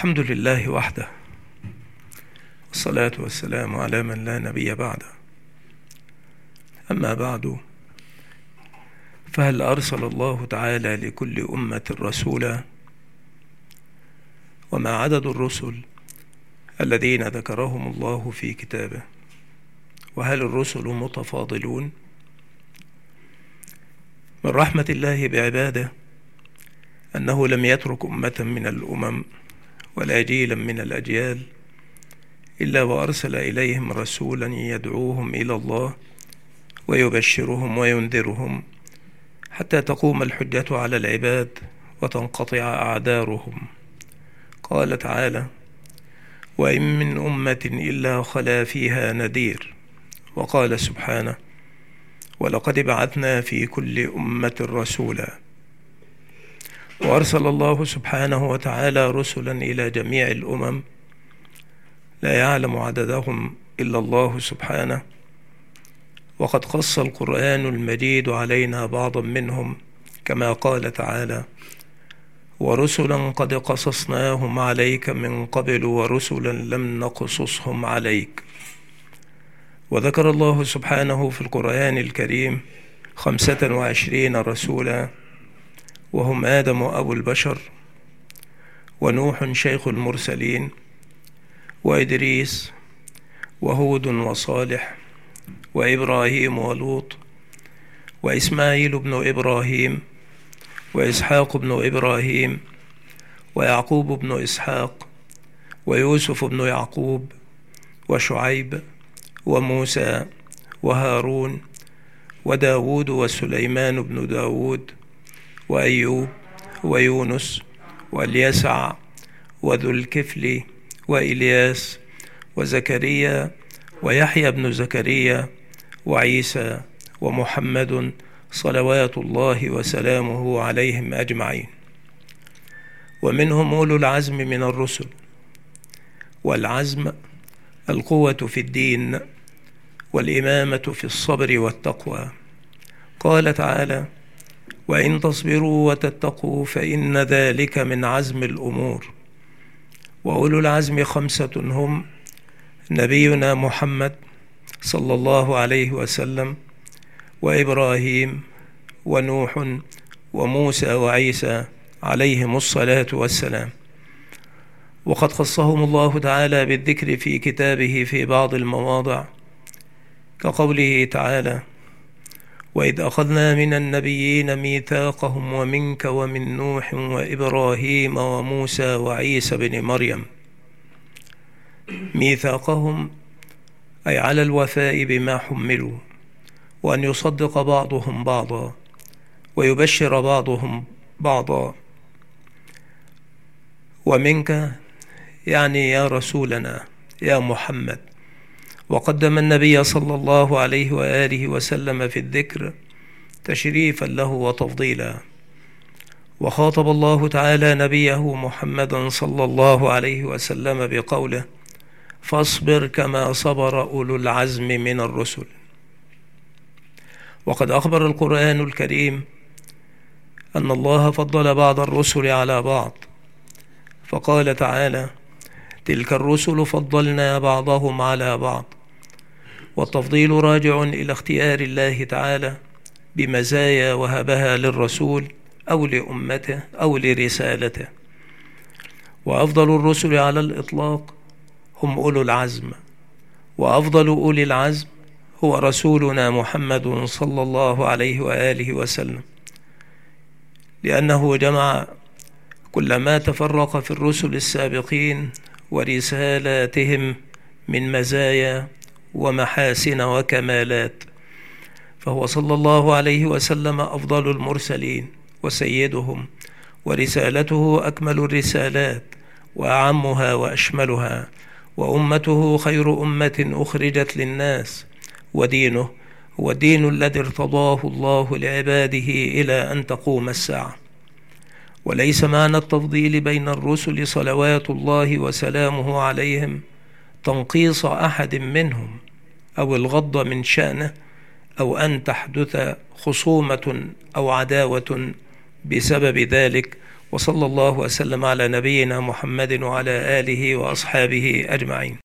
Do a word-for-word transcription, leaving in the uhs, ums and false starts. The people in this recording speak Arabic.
الحمد لله وحده، والصلاة والسلام على من لا نبي بعده. أما بعد، فهل أرسل الله تعالى لكل أمة رسولا؟ وما عدد الرسل الذين ذكرهم الله في كتابه؟ وهل الرسل متفاضلون؟ من رحمة الله بعباده أنه لم يترك أمة من الأمم ولا جيلا من الأجيال إلا وأرسل إليهم رسولا يدعوهم إلى الله ويبشرهم وينذرهم حتى تقوم الحجة على العباد وتنقطع أعذارهم. قال تعالى: وإن من أمة إلا خلا فيها نذير. وقال سبحانه: ولقد بعثنا في كل أمة رسولا. وأرسل الله سبحانه وتعالى رسلا إلى جميع الأمم لا يعلم عددهم إلا الله سبحانه، وقد قص القرآن المجيد علينا بعضا منهم كما قال تعالى: ورسلا قد قصصناهم عليك من قبل ورسلا لم نقصصهم عليك. وذكر الله سبحانه في القرآن الكريم خمسة وعشرين رسولا، وهم آدم أبو البشر، ونوح شيخ المرسلين، وإدريس، وهود وصالح، وإبراهيم ولوط، وإسماعيل بن إبراهيم، وإسحاق بن إبراهيم، ويعقوب بن إسحاق، ويوسف بن يعقوب، وشعيب، وموسى، وهارون، وداود وسليمان بن داود، وأيوب، ويونس، واليسع، وذو الكفل، وإلياس، وزكريا، ويحيى بن زكريا، وعيسى، ومحمد، صلوات الله وسلامه عليهم أجمعين. ومنهم أولو العزم من الرسل. والعزم القوة في الدين، والإمامة في الصبر والتقوى. قال تعالى: وإن تصبروا وتتقوا فإن ذلك من عزم الأمور. وأولو العزم خمسة هم: نبينا محمد صلى الله عليه وسلم، وإبراهيم، ونوح، وموسى، وعيسى عليهم الصلاة والسلام. وقد خصهم الله تعالى بالذكر في كتابه في بعض المواضع، كقوله تعالى: وإذ أخذنا من النبيين ميثاقهم ومنك ومن نوح وإبراهيم وموسى وعيسى بن مريم. ميثاقهم أي على الوفاء بما حملوا، وأن يصدق بعضهم بعضا ويبشر بعضهم بعضا. ومنك يعني يا رسولنا يا محمد. وقدم النبي صلى الله عليه وآله وسلم في الذكر تشريفا له وتفضيلا. وخاطب الله تعالى نبيه محمدا صلى الله عليه وسلم بقوله: فاصبر كما صبر أولو العزم من الرسل. وقد أخبر القرآن الكريم أن الله فضل بعض الرسل على بعض، فقال تعالى: تلك الرسل فضلنا بعضهم على بعض. والتفضيل راجع إلى اختيار الله تعالى بمزايا وهبها للرسول أو لأمته أو لرسالته. وأفضل الرسل على الإطلاق هم أولو العزم، وأفضل أولي العزم هو رسولنا محمد صلى الله عليه وآله وسلم، لأنه جمع كل ما تفرق في الرسل السابقين ورسالاتهم من مزايا ومحاسن وكمالات، فهو صلى الله عليه وسلم أفضل المرسلين وسيدهم، ورسالته أكمل الرسالات وأعمها وأشملها، وأمته خير أمة أخرجت للناس، ودينه هو الدين الذي ارتضاه الله لعباده إلى أن تقوم الساعة. وليس معنى التفضيل بين الرسل صلوات الله وسلامه عليهم تنقيص أحد منهم أو الغض من شأنه، أو أن تحدث خصومة أو عداوة بسبب ذلك، وصلى الله وسلم على نبينا محمد وعلى آله وأصحابه أجمعين.